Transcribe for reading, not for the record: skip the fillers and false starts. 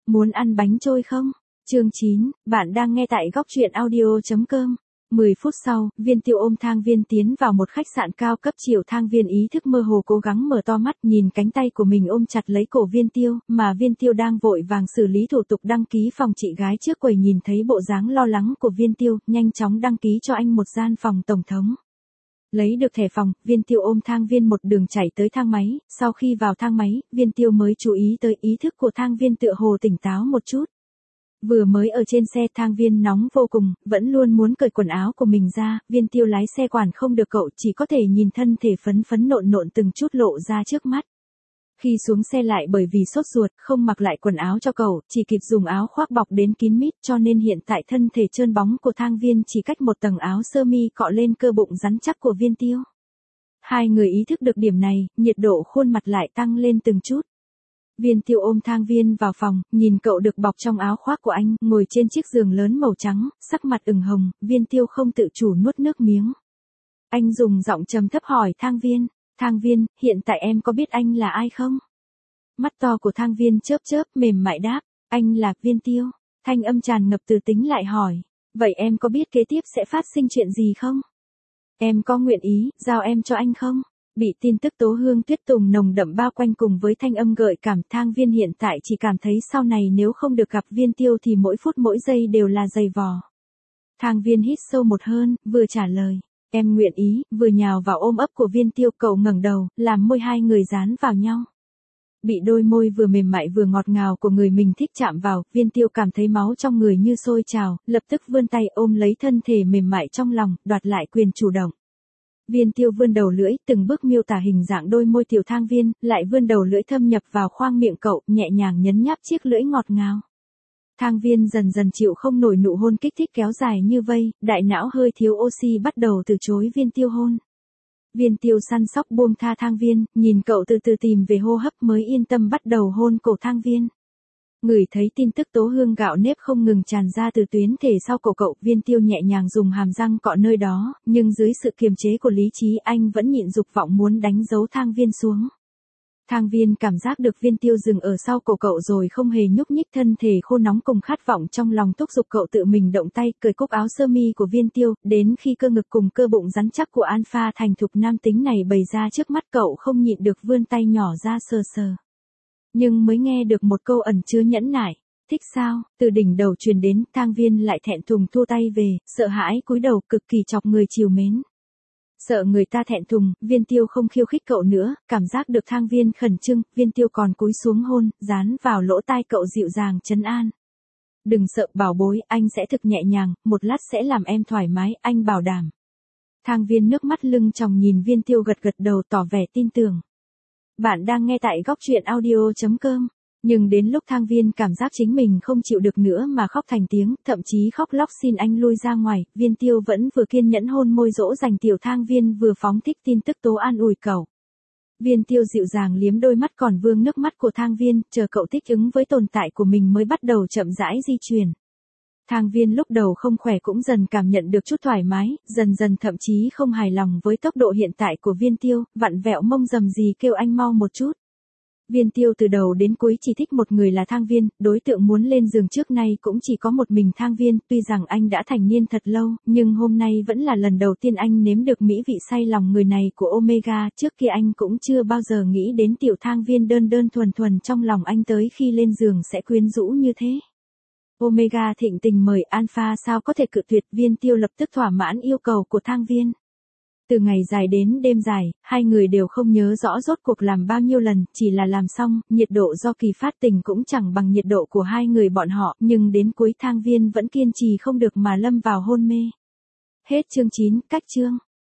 muốn ăn bánh trôi không? Chương 9, bạn đang nghe tại góc truyện audio.com. 10 phút sau, Viên Tiêu ôm Thang Viên tiến vào một khách sạn cao cấp chiều. Thang Viên ý thức mơ hồ cố gắng mở to mắt nhìn cánh tay của mình ôm chặt lấy cổ Viên Tiêu, mà Viên Tiêu đang vội vàng xử lý thủ tục đăng ký phòng. Chị gái trước quầy nhìn thấy bộ dáng lo lắng của Viên Tiêu, nhanh chóng đăng ký cho anh một gian phòng tổng thống. Lấy được thẻ phòng, Viên Tiêu ôm Thang Viên một đường chạy tới thang máy, sau khi vào thang máy, Viên Tiêu mới chú ý tới ý thức của Thang Viên tựa hồ tỉnh táo một chút. Vừa mới ở trên xe, Thang Viên nóng vô cùng, vẫn luôn muốn cởi quần áo của mình ra. Viên Tiêu lái xe quản không được cậu, chỉ có thể nhìn thân thể phấn phấn nộn nộn từng chút lộ ra trước mắt. Khi xuống xe lại bởi vì sốt ruột, không mặc lại quần áo cho cậu, chỉ kịp dùng áo khoác bọc đến kín mít, cho nên hiện tại thân thể trơn bóng của Thang Viên chỉ cách một tầng áo sơ mi cọ lên cơ bụng rắn chắc của Viên Tiêu. Hai người ý thức được điểm này, nhiệt độ khuôn mặt lại tăng lên từng chút. Viên Tiêu ôm Thang Viên vào phòng, nhìn cậu được bọc trong áo khoác của anh, ngồi trên chiếc giường lớn màu trắng, sắc mặt ửng hồng. Viên Tiêu không tự chủ nuốt nước miếng. Anh dùng giọng trầm thấp hỏi Thang Viên, Thang Viên, hiện tại em có biết anh là ai không? Mắt to của Thang Viên chớp chớp, mềm mại đáp, anh là Viên Tiêu. Thanh âm tràn ngập từ tính lại hỏi, vậy em có biết kế tiếp sẽ phát sinh chuyện gì không? Em có nguyện ý giao em cho anh không? Bị tin tức tố hương tuyết tùng nồng đậm bao quanh cùng với thanh âm gợi cảm, Thang Viên hiện tại chỉ cảm thấy sau này nếu không được gặp Viên Tiêu thì mỗi phút mỗi giây đều là dày vò. Thang Viên hít sâu một hơi, vừa trả lời, em nguyện ý, vừa nhào vào ôm ấp của Viên Tiêu. Cậu ngẩng đầu, làm môi hai người dán vào nhau. Bị đôi môi vừa mềm mại vừa ngọt ngào của người mình thích chạm vào, Viên Tiêu cảm thấy máu trong người như sôi trào, lập tức vươn tay ôm lấy thân thể mềm mại trong lòng, đoạt lại quyền chủ động. Viên Tiêu vươn đầu lưỡi, từng bước miêu tả hình dạng đôi môi tiểu Thang Viên, lại vươn đầu lưỡi thâm nhập vào khoang miệng cậu, nhẹ nhàng nhấn nháp chiếc lưỡi ngọt ngào. Thang Viên dần dần chịu không nổi nụ hôn kích thích kéo dài như vây, đại não hơi thiếu oxy bắt đầu từ chối Viên Tiêu hôn. Viên Tiêu săn sóc buông tha Thang Viên, nhìn cậu từ từ tìm về hô hấp mới yên tâm bắt đầu hôn cổ Thang Viên. Ngửi thấy tin tức tố hương gạo nếp không ngừng tràn ra từ tuyến thể sau cổ cậu, Viên Tiêu nhẹ nhàng dùng hàm răng cọ nơi đó, nhưng dưới sự kiềm chế của lý trí anh vẫn nhịn dục vọng muốn đánh dấu Thang Viên xuống. Thang Viên cảm giác được Viên Tiêu dừng ở sau cổ cậu rồi không hề nhúc nhích, thân thể khô nóng cùng khát vọng trong lòng thúc giục cậu tự mình động tay cởi cúc áo sơ mi của Viên Tiêu, đến khi cơ ngực cùng cơ bụng rắn chắc của alpha thành thục nam tính này bày ra trước mắt cậu không nhịn được vươn tay nhỏ ra sờ sờ. Nhưng mới nghe được một câu ẩn chứa nhẫn nại, thích sao, từ đỉnh đầu truyền đến. Thang Viên lại thẹn thùng thu tay về, sợ hãi cúi đầu, cực kỳ chọc người trìu mến. Sợ người ta thẹn thùng, Viên Tiêu không khiêu khích cậu nữa, cảm giác được Thang Viên khẩn trương, Viên Tiêu còn cúi xuống hôn, dán vào lỗ tai cậu dịu dàng trấn an. Đừng sợ bảo bối, anh sẽ thực nhẹ nhàng, một lát sẽ làm em thoải mái, anh bảo đảm. Thang Viên nước mắt lưng tròng nhìn Viên Tiêu gật gật đầu tỏ vẻ tin tưởng. Bạn đang nghe tại góc truyện audio.com. Nhưng đến lúc Thang Viên cảm giác chính mình không chịu được nữa mà khóc thành tiếng, thậm chí khóc lóc xin anh lui ra ngoài, Viên Tiêu vẫn vừa kiên nhẫn hôn môi dỗ dành tiểu Thang Viên vừa phóng thích tin tức tố an ủi cậu. Viên Tiêu dịu dàng liếm đôi mắt còn vương nước mắt của Thang Viên, chờ cậu thích ứng với tồn tại của mình mới bắt đầu chậm rãi di chuyển. Thang Viên lúc đầu không khỏe cũng dần cảm nhận được chút thoải mái, dần dần thậm chí không hài lòng với tốc độ hiện tại của Viên Tiêu, vặn vẹo mông rầm rì kêu anh mau một chút. Viên Tiêu từ đầu đến cuối chỉ thích một người là Thang Viên, đối tượng muốn lên giường trước nay cũng chỉ có một mình Thang Viên, tuy rằng anh đã thành niên thật lâu, nhưng hôm nay vẫn là lần đầu tiên anh nếm được mỹ vị say lòng người này của Omega, trước kia anh cũng chưa bao giờ nghĩ đến tiểu Thang Viên đơn đơn thuần thuần trong lòng anh tới khi lên giường sẽ quyến rũ như thế. Omega thịnh tình mời Alpha sao có thể cự tuyệt, Viên Tiêu lập tức thỏa mãn yêu cầu của Thang Viên. Từ ngày dài đến đêm dài, hai người đều không nhớ rõ rốt cuộc làm bao nhiêu lần, chỉ là làm xong, nhiệt độ do kỳ phát tình cũng chẳng bằng nhiệt độ của hai người bọn họ, nhưng đến cuối Thang Viên vẫn kiên trì không được mà lâm vào hôn mê. Hết chương 9, cách chương.